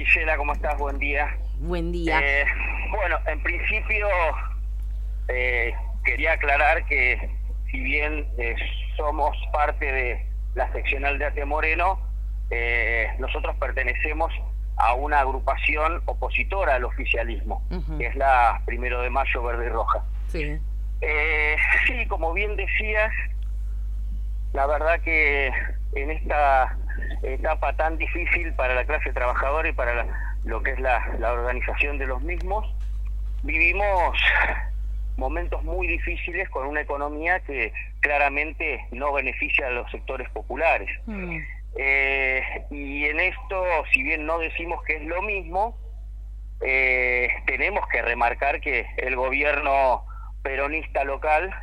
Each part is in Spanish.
Gisela, ¿cómo estás? Buen día. Buen día. Bueno, en principio quería aclarar que si bien somos parte de la seccional de ATE Moreno, nosotros pertenecemos a una agrupación opositora al oficialismo, que es la 1 de Mayo Verde y Roja. Sí. Sí, como bien decías, la verdad que en esta etapa tan difícil para la clase trabajadora y para lo que es la organización de los mismos, vivimos momentos muy difíciles con una economía que claramente no beneficia a los sectores populares. Y en esto, si bien no decimos que es lo mismo, tenemos que remarcar que el gobierno peronista local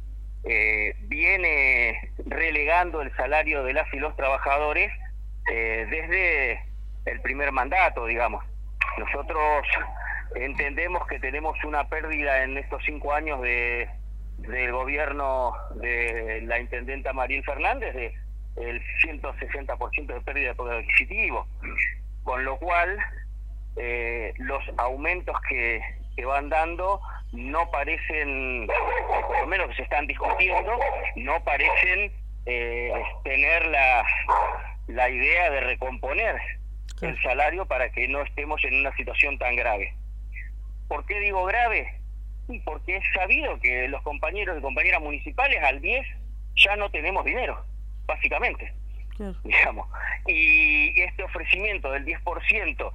viene relegando el salario de las y los trabajadores desde el primer mandato, digamos. Nosotros entendemos que tenemos una pérdida en estos 5 años del gobierno de la intendenta Mariel Fernández de el 160% de pérdida de poder adquisitivo, con lo cual los aumentos que van dando no parecen, por lo menos que se están discutiendo, no parecen tener la idea de recomponer el salario para que no estemos en una situación tan grave. ¿Por qué digo grave? Porque es sabido que los compañeros y compañeras municipales al 10 ya no tenemos dinero, básicamente, digamos. Y este ofrecimiento del 10%,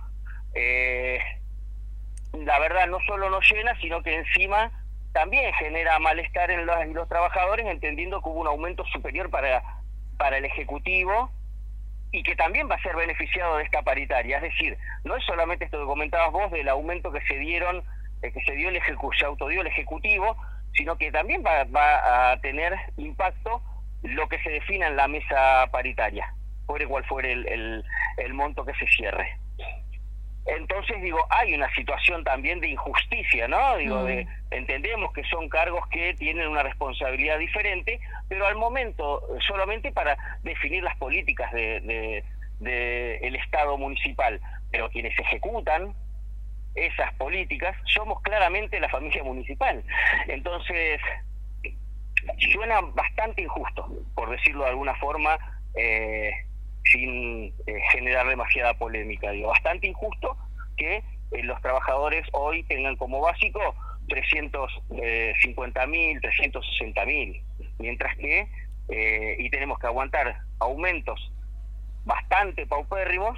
la verdad no solo nos llena, sino que encima también genera malestar en los trabajadores, entendiendo que hubo un aumento superior para el Ejecutivo y que también va a ser beneficiado de esta paritaria. Es decir, no es solamente esto que comentabas vos del aumento que se dieron, se autodió el Ejecutivo, sino que también va a tener impacto lo que se defina en la mesa paritaria, fuere cual fuere el monto que se cierre. Entonces, digo, hay una situación también de injusticia, ¿no? Digo, entendemos que son cargos que tienen una responsabilidad diferente, pero al momento, solamente para definir las políticas del Estado municipal, pero quienes ejecutan esas políticas somos claramente la familia municipal. Entonces, suena bastante injusto, por decirlo de alguna forma, sin generar demasiada polémica. Digo, bastante injusto que los trabajadores hoy tengan como básico 350.000, 360.000, mientras que y tenemos que aguantar aumentos bastante paupérrimos,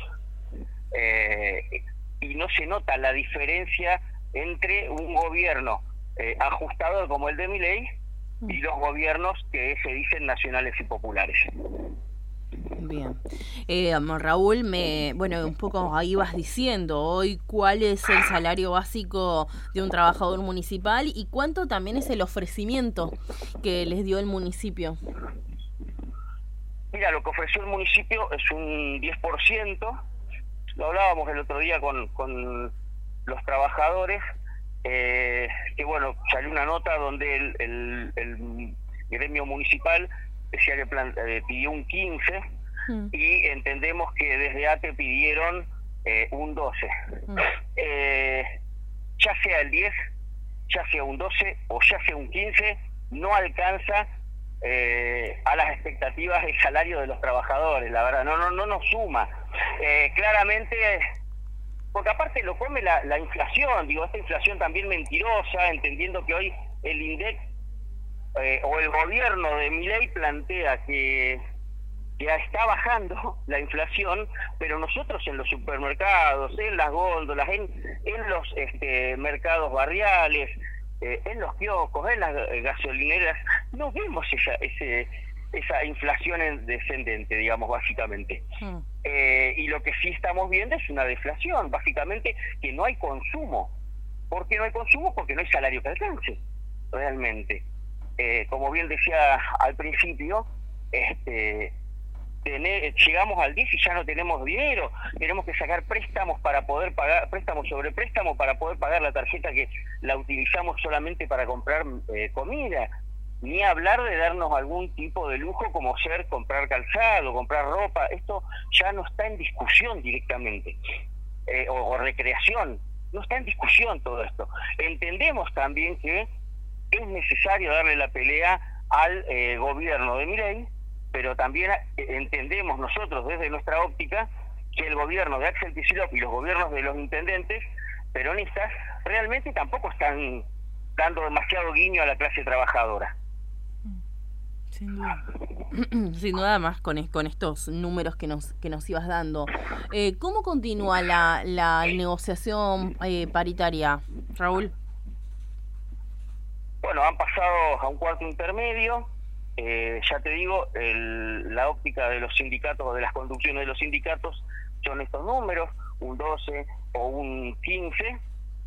y no se nota la diferencia entre un gobierno ajustador como el de Milei y los gobiernos que se dicen nacionales y populares. Bien. Raúl, bueno, un poco ahí vas diciendo hoy cuál es el salario básico de un trabajador municipal y cuánto también es el ofrecimiento que les dio el municipio. Mira, lo que ofreció el municipio es un 10%, lo hablábamos el otro día con los trabajadores, que bueno, salió una nota donde el gremio municipal decía que pidió un 15 y entendemos que desde ATE pidieron un 12. Ya sea el 10, ya sea un 12 o ya sea un 15, no alcanza a las expectativas de salario de los trabajadores, la verdad, no nos suma. Claramente, porque aparte lo come la inflación, digo, esta inflación también mentirosa, entendiendo que hoy el INDEC o el gobierno de Milei plantea que está bajando la inflación, pero nosotros en los supermercados, en las góndolas, en los mercados barriales, en los kioscos, en las gasolineras, no vemos esa inflación descendente, digamos, básicamente. Y lo que sí estamos viendo es una deflación, básicamente, que no hay consumo. ¿Por qué no hay consumo? Porque no hay salario que alcance, realmente. Como bien decía al principio, llegamos al 10 y ya no tenemos dinero, tenemos que sacar préstamos para poder pagar, préstamos sobre préstamo para poder pagar la tarjeta que la utilizamos solamente para comprar comida, ni hablar de darnos algún tipo de lujo como ser comprar calzado, comprar ropa. Esto ya no está en discusión directamente. o recreación. No está en discusión todo esto. Entendemos también que es necesario darle la pelea al gobierno de Milei, pero también entendemos nosotros desde nuestra óptica que el gobierno de Axel Kicillof y los gobiernos de los intendentes peronistas realmente tampoco están dando demasiado guiño a la clase trabajadora. Sin duda. Sin duda, más con estos números que nos ibas dando. ¿Cómo continúa la negociación paritaria, Raúl? Bueno, han pasado a un cuarto intermedio. Ya te digo, la óptica de los sindicatos, de las conducciones de los sindicatos, son estos números, un 12 o un 15.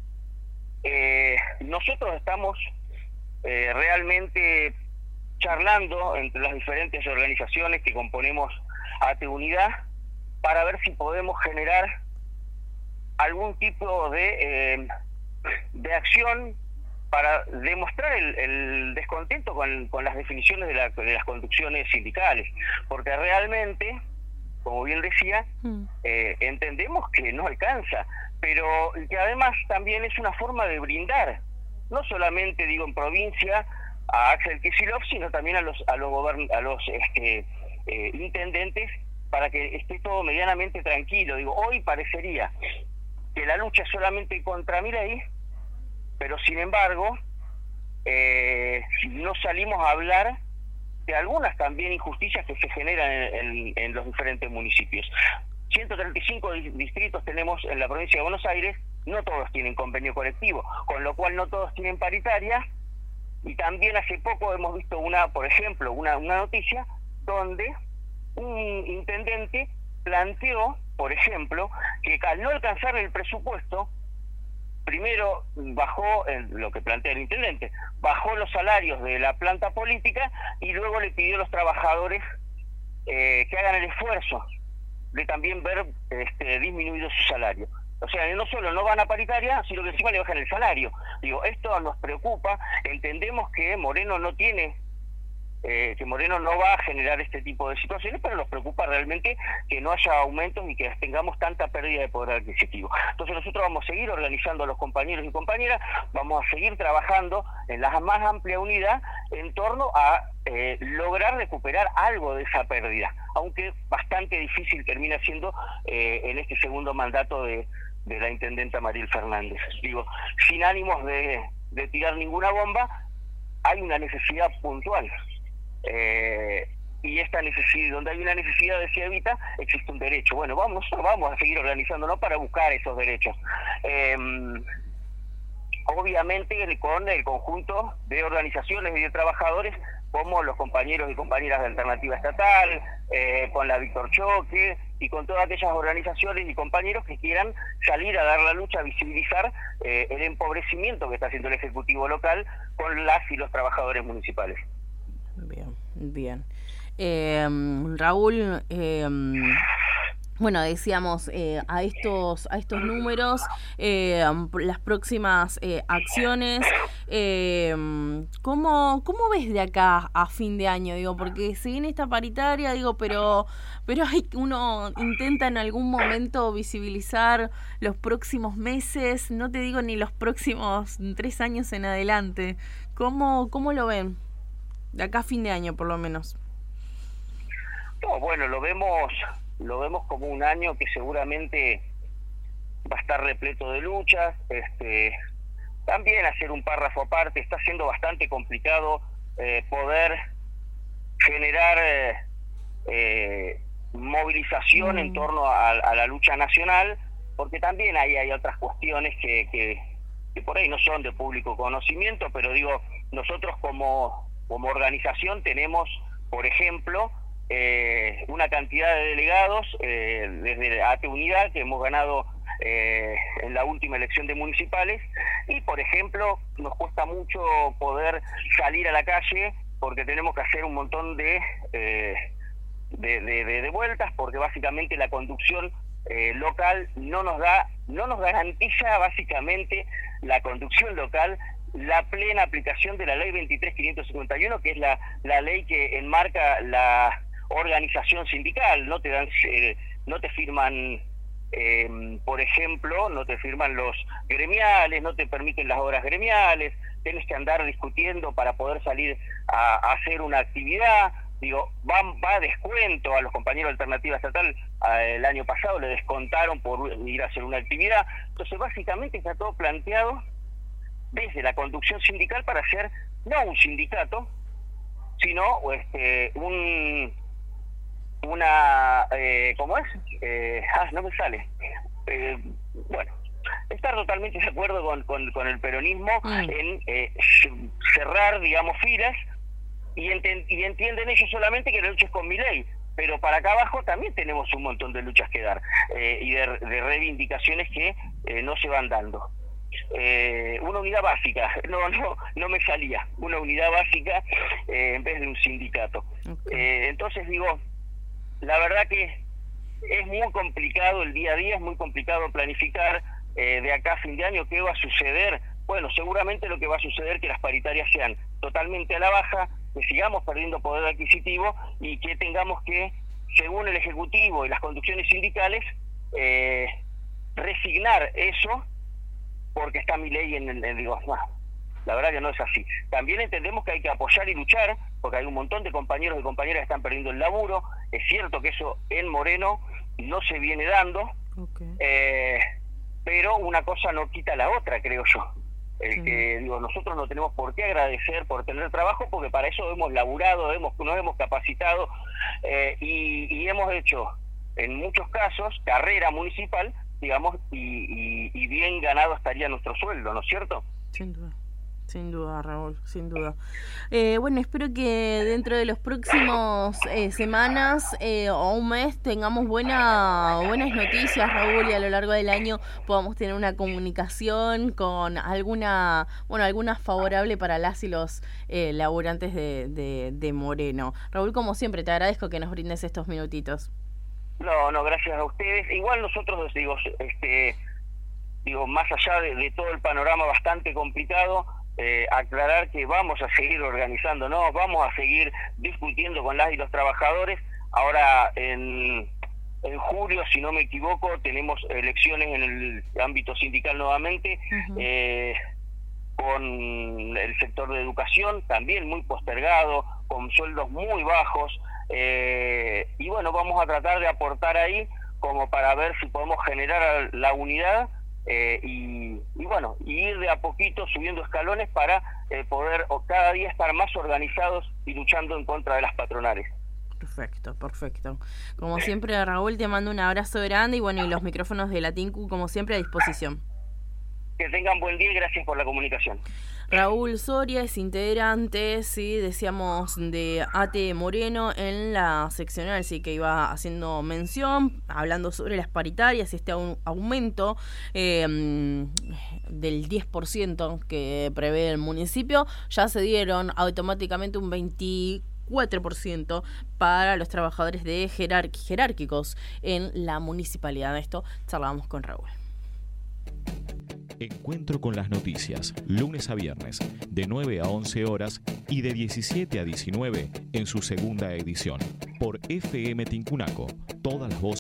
Nosotros estamos realmente charlando entre las diferentes organizaciones que componemos ATE Unidad para ver si podemos generar algún tipo de acción para demostrar el descontento con las definiciones de las conducciones sindicales, porque realmente, como bien decía, entendemos que no alcanza, pero que además también es una forma de brindar, no solamente digo en provincia a Axel Kicillof, sino también a los intendentes, para que esté todo medianamente tranquilo. Digo, hoy parecería que la lucha es solamente contra Milei, pero sin embargo no salimos a hablar de algunas también injusticias que se generan en los diferentes municipios. 135 distritos tenemos en la provincia de Buenos Aires, no todos tienen convenio colectivo, con lo cual no todos tienen paritaria, y también hace poco hemos visto por ejemplo, una noticia donde un intendente planteó, por ejemplo, que al no alcanzar el presupuesto, primero bajó, lo que plantea el intendente, bajó los salarios de la planta política y luego le pidió a los trabajadores que hagan el esfuerzo de también ver disminuido su salario. O sea, no solo no van a paritaria, sino que encima le bajan el salario. Digo, esto nos preocupa, entendemos que Moreno no tiene, que Moreno no va a generar este tipo de situaciones, pero nos preocupa realmente que no haya aumentos y que tengamos tanta pérdida de poder adquisitivo. Entonces nosotros vamos a seguir organizando a los compañeros y compañeras, vamos a seguir trabajando en la más amplia unidad en torno a lograr recuperar algo de esa pérdida, aunque bastante difícil termina siendo en este segundo mandato de la intendenta Mariel Fernández. Digo, sin ánimos de tirar ninguna bomba, hay una necesidad puntual. Y esta necesidad, donde hay una necesidad, decía Evita, existe un derecho. Bueno, nosotros vamos a seguir organizándonos para buscar esos derechos. Obviamente con el conjunto de organizaciones y de trabajadores, como los compañeros y compañeras de Alternativa Estatal, con la Víctor Choque y con todas aquellas organizaciones y compañeros que quieran salir a dar la lucha, a visibilizar el empobrecimiento que está haciendo el Ejecutivo local con las y los trabajadores municipales. Bien. Raúl, bueno, decíamos a estos números, las próximas acciones, ¿cómo ves de acá a fin de año? Digo, porque se viene esta paritaria, digo, pero uno intenta en algún momento visibilizar los próximos meses, no te digo ni los próximos 3 años en adelante. ¿Cómo lo ven? De acá a fin de año, por lo menos. No, bueno, lo vemos como un año que seguramente va a estar repleto de luchas. También hacer un párrafo aparte, está siendo bastante complicado poder generar movilización en torno a la lucha nacional, porque también hay otras cuestiones que por ahí no son de público conocimiento, pero digo, nosotros como organización tenemos, por ejemplo, una cantidad de delegados desde ATE Unidad que hemos ganado en la última elección de municipales, y por ejemplo nos cuesta mucho poder salir a la calle porque tenemos que hacer un montón de vueltas, porque básicamente la conducción local no nos garantiza básicamente la conducción local la plena aplicación de la ley 23.551, que es la ley que enmarca la organización sindical. No te firman Por ejemplo, no te firman los gremiales, no te permiten las horas gremiales, tienes que andar discutiendo para poder salir a hacer una actividad. Digo, va a descuento a los compañeros de Alternativa Estatal. El año pasado le descontaron por ir a hacer una actividad. Entonces, básicamente está todo planteado desde la conducción sindical para hacer no un sindicato, sino ¿cómo es? No me sale. Bueno, estar totalmente de acuerdo con el peronismo en cerrar, digamos, filas, y entienden ellos solamente que la lucha es con Milei, pero para acá abajo también tenemos un montón de luchas que dar, y de reivindicaciones que no se van dando. Una unidad básica, no me salía, una unidad básica en vez de un sindicato. Okay. Entonces digo, la verdad que es muy complicado el día a día, es muy complicado planificar de acá a fin de año qué va a suceder. Bueno, seguramente lo que va a suceder es que las paritarias sean totalmente a la baja, que sigamos perdiendo poder adquisitivo y que tengamos que, según el Ejecutivo y las conducciones sindicales, resignar eso porque está Milei la verdad que no es así. También entendemos que hay que apoyar y luchar, porque hay un montón de compañeros y compañeras que están perdiendo el laburo. Es cierto que eso en Moreno no se viene dando, Okay. Pero una cosa no quita la otra, creo yo. Nosotros no tenemos por qué agradecer por tener trabajo, porque para eso hemos laburado, nos hemos capacitado, y hemos hecho, en muchos casos, carrera municipal, digamos, y bien ganado estaría nuestro sueldo, ¿no es cierto? Sin duda, Raúl, sin duda. Bueno, espero que dentro de los próximos semanas o un mes tengamos buenas noticias, Raúl, y a lo largo del año podamos tener una comunicación con alguna favorable para las y los laburantes de Moreno. Raúl, como siempre, te agradezco que nos brindes estos minutitos. No, gracias a ustedes. Igual nosotros, más allá de todo el panorama bastante complicado, aclarar que vamos a seguir organizándonos, vamos a seguir discutiendo con las y los trabajadores. Ahora en julio, si no me equivoco, tenemos elecciones en el ámbito sindical nuevamente, con el sector de educación también muy postergado, con sueldos muy bajos, y bueno, vamos a tratar de aportar ahí como para ver si podemos generar la unidad, y ir de a poquito subiendo escalones para poder cada día estar más organizados y luchando en contra de las patronales. Perfecto. Como siempre, Raúl, te mando un abrazo grande y los micrófonos de la TINCU, como siempre, a disposición. Que tengan buen día y gracias por la comunicación. Raúl Soria es integrante, sí, decíamos, de ATE Moreno en la seccional, sí, que iba haciendo mención, hablando sobre las paritarias y este aumento del 10% que prevé el municipio. Ya se dieron automáticamente un 24% para los trabajadores de jerárquicos en la municipalidad. De esto charlábamos con Raúl. Encuentro con las noticias, lunes a viernes, de 9 a 11 horas y de 17 a 19 en su segunda edición, por FM Tincunaco, todas las voces.